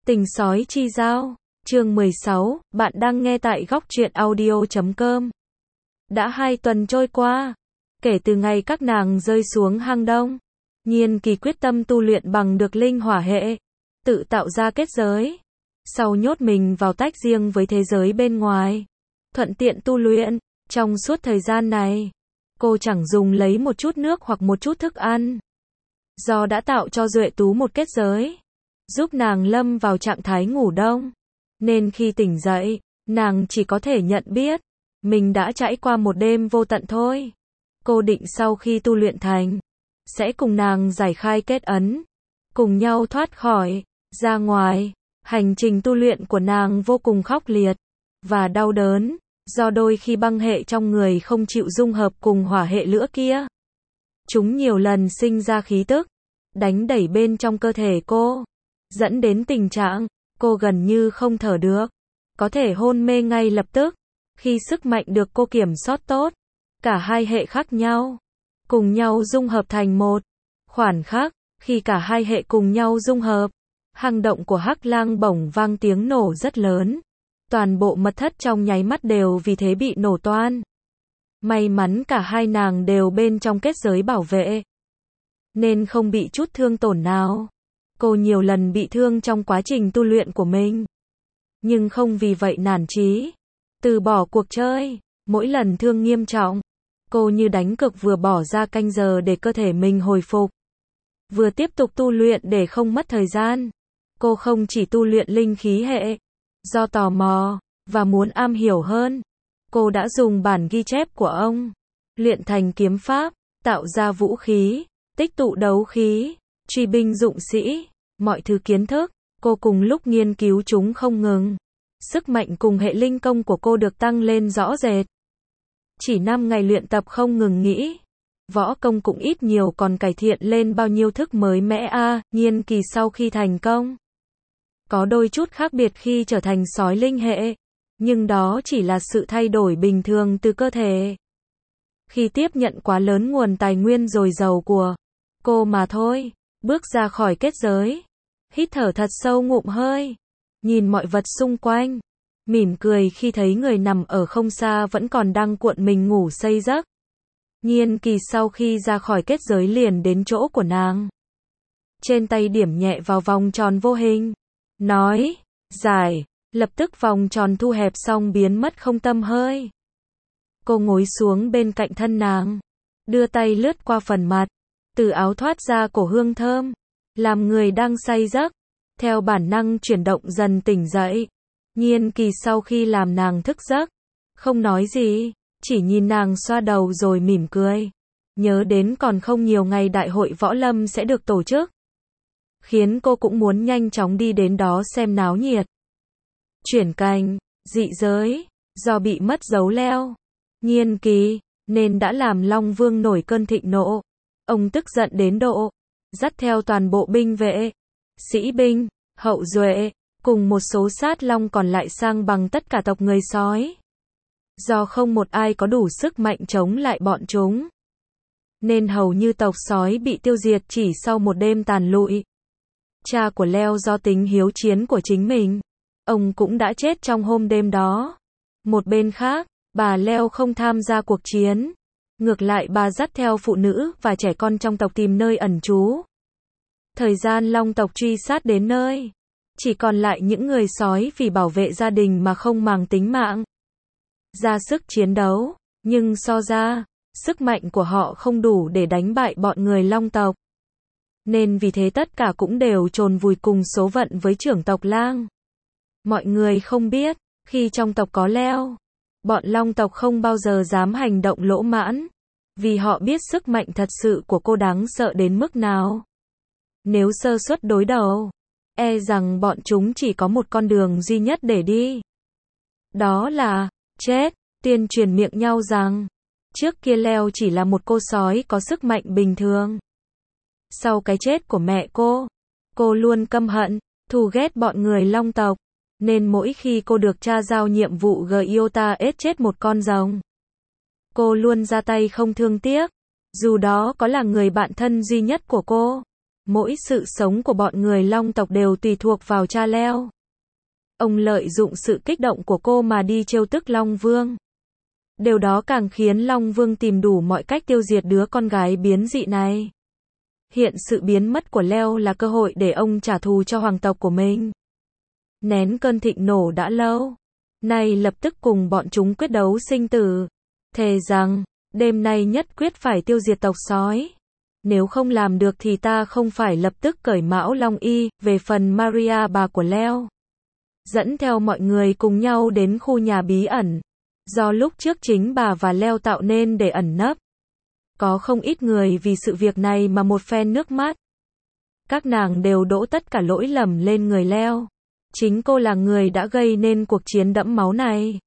Tình sói chi giao, chương 16, bạn đang nghe tại góc truyện audio.com. Đã 2 tuần trôi qua, kể từ ngày các nàng rơi xuống hang Đông, Nhiên Kỳ quyết tâm tu luyện bằng được linh hỏa hệ, tự tạo ra kết giới, sau nhốt mình vào tách riêng với thế giới bên ngoài, thuận tiện tu luyện. Trong suốt thời gian này, cô chẳng dùng lấy một chút nước hoặc một chút thức ăn. Do đã tạo cho Duệ Tú một kết giới, giúp nàng lâm vào trạng thái ngủ đông, nên khi tỉnh dậy, nàng chỉ có thể nhận biết, mình đã trải qua một đêm vô tận thôi. Cô định sau khi tu luyện thành, sẽ cùng nàng giải khai kết ấn, cùng nhau thoát khỏi, ra ngoài. Hành trình tu luyện của nàng vô cùng khốc liệt, và đau đớn, do đôi khi băng hệ trong người không chịu dung hợp cùng hỏa hệ lửa kia. Chúng nhiều lần sinh ra khí tức, đánh đẩy bên trong cơ thể cô, dẫn đến tình trạng, cô gần như không thở được, có thể hôn mê ngay lập tức. Khi sức mạnh được cô kiểm soát tốt, cả hai hệ khác nhau, cùng nhau dung hợp thành một. Khoảnh khắc, khi cả hai hệ cùng nhau dung hợp, hang động của Hắc Lang bỗng vang tiếng nổ rất lớn. Toàn bộ mật thất trong nháy mắt đều vì thế bị nổ toang. May mắn cả hai nàng đều bên trong kết giới bảo vệ, nên không bị chút thương tổn nào. Cô nhiều lần bị thương trong quá trình tu luyện của mình, nhưng không vì vậy nản chí, từ bỏ cuộc chơi. Mỗi lần thương nghiêm trọng, cô như đánh cược vừa bỏ ra canh giờ để cơ thể mình hồi phục, vừa tiếp tục tu luyện để không mất thời gian. Cô không chỉ tu luyện linh khí hệ, do tò mò, và muốn am hiểu hơn, cô đã dùng bản ghi chép của ông, luyện thành kiếm pháp, tạo ra vũ khí, tích tụ đấu khí, truy binh dụng sĩ, mọi thứ kiến thức, cô cùng lúc nghiên cứu chúng không ngừng. Sức mạnh cùng hệ linh công của cô được tăng lên rõ rệt. Chỉ 5 ngày luyện tập không ngừng nghỉ, võ công cũng ít nhiều còn cải thiện lên bao nhiêu thức mới mẻ a. Nhiên Kỳ sau khi thành công, có đôi chút khác biệt khi trở thành sói linh hệ, nhưng đó chỉ là sự thay đổi bình thường từ cơ thể, khi tiếp nhận quá lớn nguồn tài nguyên dồi dào của cô mà thôi. Bước ra khỏi kết giới, hít thở thật sâu ngụm hơi, nhìn mọi vật xung quanh, mỉm cười khi thấy người nằm ở không xa vẫn còn đang cuộn mình ngủ say giấc. Nhiên Kỳ sau khi ra khỏi kết giới liền đến chỗ của nàng, trên tay điểm nhẹ vào vòng tròn vô hình, nói, giải. Lập tức vòng tròn thu hẹp xong biến mất không tăm hơi. Cô ngồi xuống bên cạnh thân nàng, đưa tay lướt qua phần mặt, từ áo thoát ra cổ hương thơm, làm người đang say giấc, theo bản năng chuyển động dần tỉnh dậy. Nhiên Kỳ sau khi làm nàng thức giấc, không nói gì, chỉ nhìn nàng xoa đầu rồi mỉm cười. Nhớ đến còn không nhiều ngày đại hội võ lâm sẽ được tổ chức, khiến cô cũng muốn nhanh chóng đi đến đó xem náo nhiệt. Chuyển cảnh, dị giới, do bị mất dấu leo, Nhiên Kỳ, nên đã làm Long Vương nổi cơn thịnh nộ. Ông tức giận đến độ, dắt theo toàn bộ binh vệ, sĩ binh, hậu duệ, cùng một số sát long còn lại sang bằng tất cả tộc người sói. Do không một ai có đủ sức mạnh chống lại bọn chúng, nên hầu như tộc sói bị tiêu diệt chỉ sau một đêm tàn lụi. Cha của Leo do tính hiếu chiến của chính mình, ông cũng đã chết trong hôm đêm đó. Một bên khác, bà Leo không tham gia cuộc chiến, ngược lại bà dắt theo phụ nữ và trẻ con trong tộc tìm nơi ẩn trú. Thời gian long tộc truy sát đến nơi, chỉ còn lại những người sói vì bảo vệ gia đình mà không màng tính mạng, ra sức chiến đấu, nhưng so ra, sức mạnh của họ không đủ để đánh bại bọn người long tộc. Nên vì thế tất cả cũng đều chôn vùi cùng số phận với trưởng tộc Lang. Mọi người không biết, khi trong tộc có Leo, bọn long tộc không bao giờ dám hành động lỗ mãn, vì họ biết sức mạnh thật sự của cô đáng sợ đến mức nào. Nếu sơ suất đối đầu, e rằng bọn chúng chỉ có một con đường duy nhất để đi. Đó là chết. Tiên truyền miệng nhau rằng, trước kia Leo chỉ là một cô sói có sức mạnh bình thường. Sau cái chết của mẹ cô luôn căm hận, thù ghét bọn người long tộc, nên mỗi khi cô được cha giao nhiệm vụ Giota ết chết một con rồng, cô luôn ra tay không thương tiếc, dù đó có là người bạn thân duy nhất của cô. Mỗi sự sống của bọn người Long tộc đều tùy thuộc vào cha Leo. Ông lợi dụng sự kích động của cô mà đi trêu tức Long Vương. Điều đó càng khiến Long Vương tìm đủ mọi cách tiêu diệt đứa con gái biến dị này. Hiện sự biến mất của Leo là cơ hội để ông trả thù cho hoàng tộc của mình. Nén cơn thịnh nộ đã lâu, nay lập tức cùng bọn chúng quyết đấu sinh tử. Thề rằng, đêm nay nhất quyết phải tiêu diệt tộc sói. Nếu không làm được thì ta không phải lập tức cởi mão long y. Về phần Maria bà của Leo, dẫn theo mọi người cùng nhau đến khu nhà bí ẩn, do lúc trước chính bà và Leo tạo nên để ẩn nấp. Có không ít người vì sự việc này mà một phen nước mắt. Các nàng đều đổ tất cả lỗi lầm lên người Leo. Chính cô là người đã gây nên cuộc chiến đẫm máu này.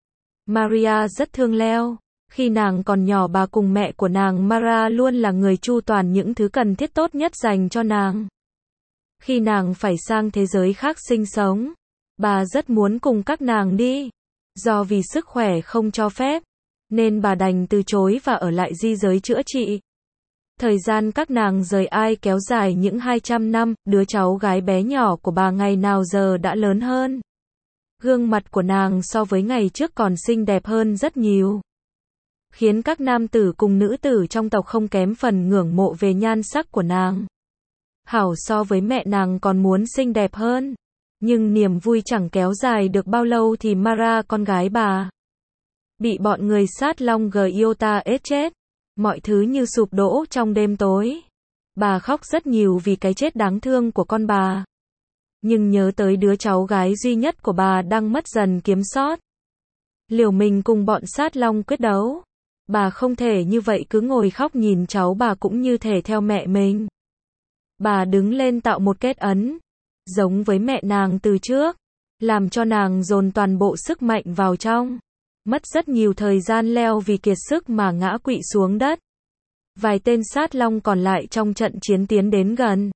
Maria rất thương Leo. Khi nàng còn nhỏ, bà cùng mẹ của nàng Mara luôn là người chu toàn những thứ cần thiết tốt nhất dành cho nàng. Khi nàng phải sang thế giới khác sinh sống, bà rất muốn cùng các nàng đi. Do vì sức khỏe không cho phép, nên bà đành từ chối và ở lại di giới chữa trị. Thời gian các nàng rời Ai kéo dài những 200 năm, đứa cháu gái bé nhỏ của bà ngày nào giờ đã lớn hơn. Gương mặt của nàng so với ngày trước còn xinh đẹp hơn rất nhiều, khiến các nam tử cùng nữ tử trong tộc không kém phần ngưỡng mộ về nhan sắc của nàng. Hảo so với mẹ nàng còn muốn xinh đẹp hơn. Nhưng niềm vui chẳng kéo dài được bao lâu thì Mara, con gái bà, bị bọn người sát long Giota ết chết. Mọi thứ như sụp đổ trong đêm tối. Bà khóc rất nhiều vì cái chết đáng thương của con bà. Nhưng nhớ tới đứa cháu gái duy nhất của bà đang mất dần kiểm soát, liều mình cùng bọn sát long quyết đấu. Bà không thể như vậy cứ ngồi khóc nhìn cháu, bà cũng như thể theo mẹ mình. Bà đứng lên tạo một kết ấn, giống với mẹ nàng từ trước, làm cho nàng dồn toàn bộ sức mạnh vào trong. Mất rất nhiều thời gian, Leo vì kiệt sức mà ngã quỵ xuống đất. Vài tên sát long còn lại trong trận chiến tiến đến gần,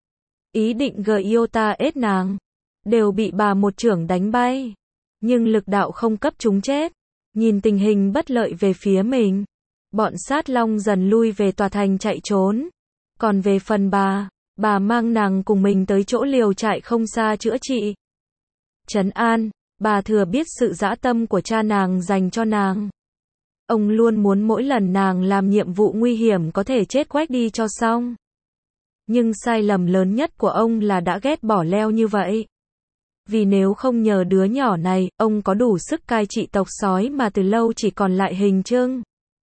ý định Giota ết nàng, đều bị bà một chưởng đánh bay. Nhưng lực đạo không cấp chúng chết. Nhìn tình hình bất lợi về phía mình, bọn sát long dần lui về tòa thành chạy trốn. Còn về phần bà mang nàng cùng mình tới chỗ liều trại không xa chữa trị, trấn an. Bà thừa biết sự dã tâm của cha nàng dành cho nàng. Ông luôn muốn mỗi lần nàng làm nhiệm vụ nguy hiểm có thể chết quách đi cho xong. Nhưng sai lầm lớn nhất của ông là đã ghét bỏ Leo như vậy. Vì nếu không nhờ đứa nhỏ này, ông có đủ sức cai trị tộc sói mà từ lâu chỉ còn lại hình trưng.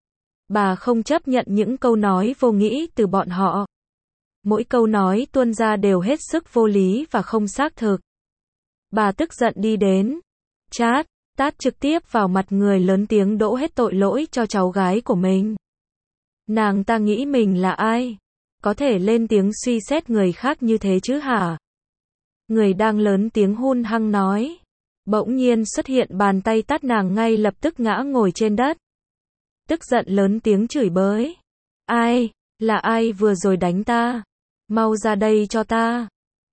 Bà không chấp nhận những câu nói vô nghĩa từ bọn họ. Mỗi câu nói tuôn ra đều hết sức vô lý và không xác thực. Bà tức giận đi đến, tát trực tiếp vào mặt người, lớn tiếng đổ hết tội lỗi cho cháu gái của mình. Nàng ta nghĩ mình là ai? Có thể lên tiếng suy xét người khác như thế chứ hả? Người đang lớn tiếng hung hăng nói. Bỗng nhiên xuất hiện bàn tay tát nàng, ngay lập tức ngã ngồi trên đất. Tức giận lớn tiếng chửi bới. Ai? Là ai vừa rồi đánh ta? Mau ra đây cho ta.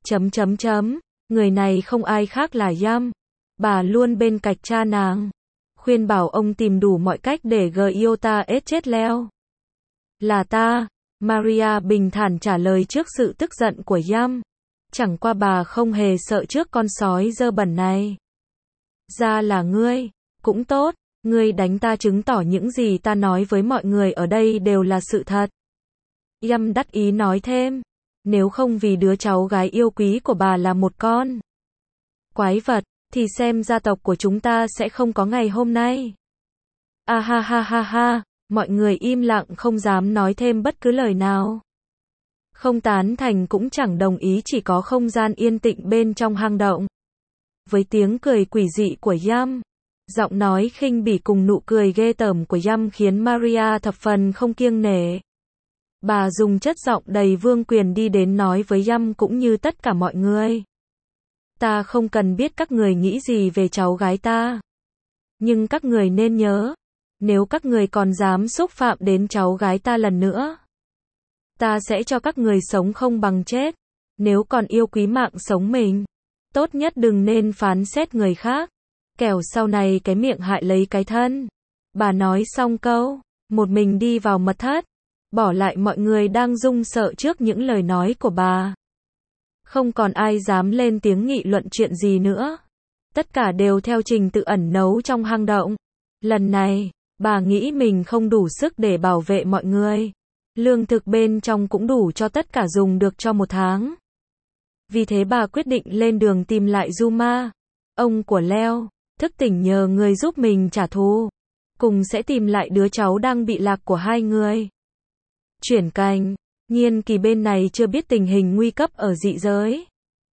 Người này không ai khác là Yam. Bà luôn bên cạnh cha nàng, khuyên bảo ông tìm đủ mọi cách để Giota ết chết Leo. Là ta, Maria bình thản trả lời trước sự tức giận của Yam. Chẳng qua bà không hề sợ trước con sói dơ bẩn này. Ra là ngươi, cũng tốt, ngươi đánh ta chứng tỏ những gì ta nói với mọi người ở đây đều là sự thật. Yam đắc ý nói thêm, nếu không vì đứa cháu gái yêu quý của bà là một con quái vật, thì xem gia tộc của chúng ta sẽ không có ngày hôm nay. Ha ha ha ha, mọi người im lặng không dám nói thêm bất cứ lời nào. Không tán thành cũng chẳng đồng ý, chỉ có không gian yên tĩnh bên trong hang động. Với tiếng cười quỷ dị của Yam, giọng nói khinh bỉ cùng nụ cười ghê tởm của Yam khiến Maria thập phần không kiêng nể. Bà dùng chất giọng đầy vương quyền đi đến nói với Yam cũng như tất cả mọi người. Ta không cần biết các người nghĩ gì về cháu gái ta. Nhưng các người nên nhớ, nếu các người còn dám xúc phạm đến cháu gái ta lần nữa, ta sẽ cho các người sống không bằng chết. Nếu còn yêu quý mạng sống mình, tốt nhất đừng nên phán xét người khác, kẻo sau này cái miệng hại lấy cái thân. Bà nói xong câu, một mình đi vào mật thất. bỏ lại mọi người đang run sợ trước những lời nói của bà. Không còn ai dám lên tiếng nghị luận chuyện gì nữa. Tất cả đều theo trình tự ẩn nấu trong hang động. Lần này, bà nghĩ mình không đủ sức để bảo vệ mọi người. Lương thực bên trong cũng đủ cho tất cả dùng được cho 1 tháng. Vì thế bà quyết định lên đường tìm lại Juma. Ông của Leo thức tỉnh nhờ người giúp mình trả thù. Cùng sẽ tìm lại đứa cháu đang bị lạc của hai người. Chuyển cảnh, Nhiên Kỳ bên này chưa biết tình hình nguy cấp ở dị giới.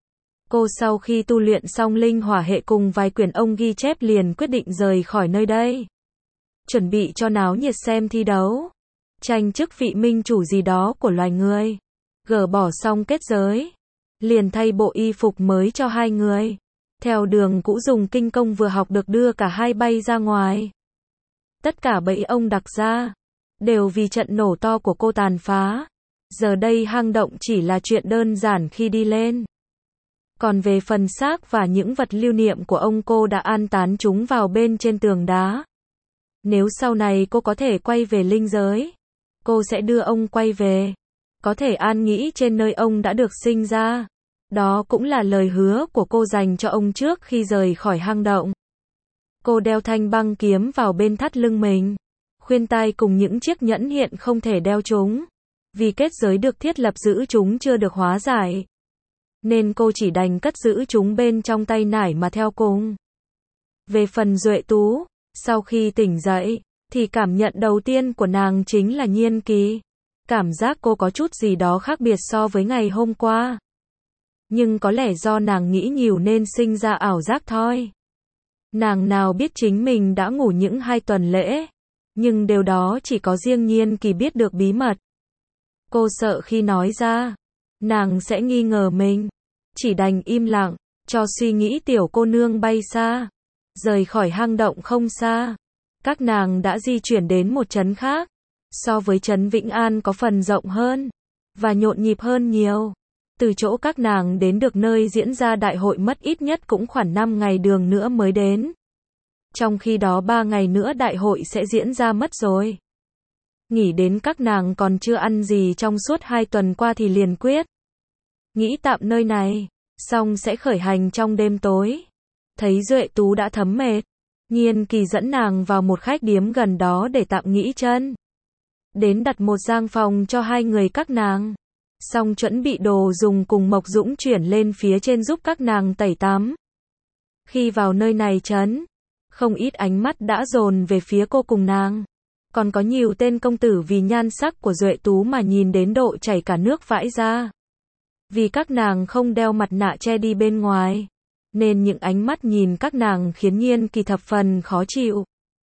Cô sau khi tu luyện xong linh hỏa hệ cùng vài quyển ông ghi chép liền quyết định rời khỏi nơi đây. Chuẩn bị cho náo nhiệt xem thi đấu. Tranh chức vị minh chủ gì đó của loài người. Gỡ bỏ xong kết giới. Liền thay bộ y phục mới cho hai người. Theo đường cũ dùng kinh công vừa học được đưa cả hai bay ra ngoài. Tất cả bẫy ông đặt ra. Đều vì trận nổ to của cô tàn phá. Giờ đây hang động chỉ là chuyện đơn giản khi đi lên. Còn về phần xác và những vật lưu niệm của ông cô đã an táng chúng vào bên trên tường đá. Nếu sau này cô có thể quay về linh giới, cô sẽ đưa ông quay về. Có thể an nghỉ trên nơi ông đã được sinh ra. Đó cũng là lời hứa của cô dành cho ông trước khi rời khỏi hang động. Cô đeo thanh băng kiếm vào bên thắt lưng mình. Khuyên tai cùng những chiếc nhẫn hiện không thể đeo chúng. Vì kết giới được thiết lập giữ chúng chưa được hóa giải. Nên cô chỉ đành cất giữ chúng bên trong tay nải mà theo cùng. Về phần Duệ Tú, sau khi tỉnh dậy, thì cảm nhận đầu tiên của nàng chính là Nhiên Kỳ. Cảm giác cô có chút gì đó khác biệt so với ngày hôm qua. Nhưng có lẽ do nàng nghĩ nhiều nên sinh ra ảo giác thôi. Nàng nào biết chính mình đã ngủ những 2 tuần lễ. Nhưng điều đó chỉ có riêng Nhiên Kỳ biết được bí mật. Cô sợ khi nói ra, nàng sẽ nghi ngờ mình. Chỉ đành im lặng, cho suy nghĩ tiểu cô nương bay xa. Rời khỏi hang động không xa. Các nàng đã di chuyển đến một trấn khác. So với trấn Vĩnh An có phần rộng hơn. Và nhộn nhịp hơn nhiều. Từ chỗ các nàng đến được nơi diễn ra đại hội mất ít nhất cũng khoảng 5 ngày đường nữa mới đến. Trong khi đó 3 ngày nữa đại hội sẽ diễn ra mất rồi. Nghĩ đến các nàng còn chưa ăn gì trong suốt 2 tuần qua thì liền quyết. Nghĩ tạm nơi này, xong sẽ khởi hành trong đêm tối. Thấy Duệ Tú đã thấm mệt. Nhiên Kỳ dẫn nàng vào một khách điếm gần đó để tạm nghỉ chân. Đến đặt một gian phòng cho hai người các nàng. Xong chuẩn bị đồ dùng cùng Mộc Dũng chuyển lên phía trên giúp các nàng tẩy tắm. Khi vào nơi này trấn, không ít ánh mắt đã dồn về phía cô cùng nàng. Còn có nhiều tên công tử vì nhan sắc của Duệ Tú mà nhìn đến độ chảy cả nước vãi ra. Vì các nàng không đeo mặt nạ che đi bên ngoài. Nên những ánh mắt nhìn các nàng khiến Nhiên Kỳ thập phần khó chịu.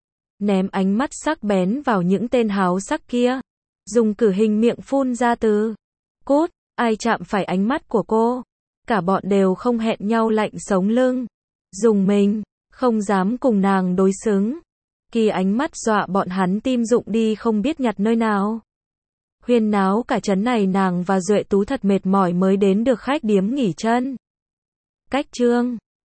Ném ánh mắt sắc bén vào những tên háo sắc kia. Dùng cử hình miệng phun ra từ. Cút, ai chạm phải ánh mắt của cô. Cả bọn đều không hẹn nhau lạnh sống lưng. Dùng mình, không dám cùng nàng đối xứng. Kỳ ánh mắt dọa bọn hắn tim rụng đi không biết nhặt nơi nào. Huyên náo cả trấn này nàng và Duệ Tú thật mệt mỏi mới đến được khách điếm nghỉ chân. Cách chương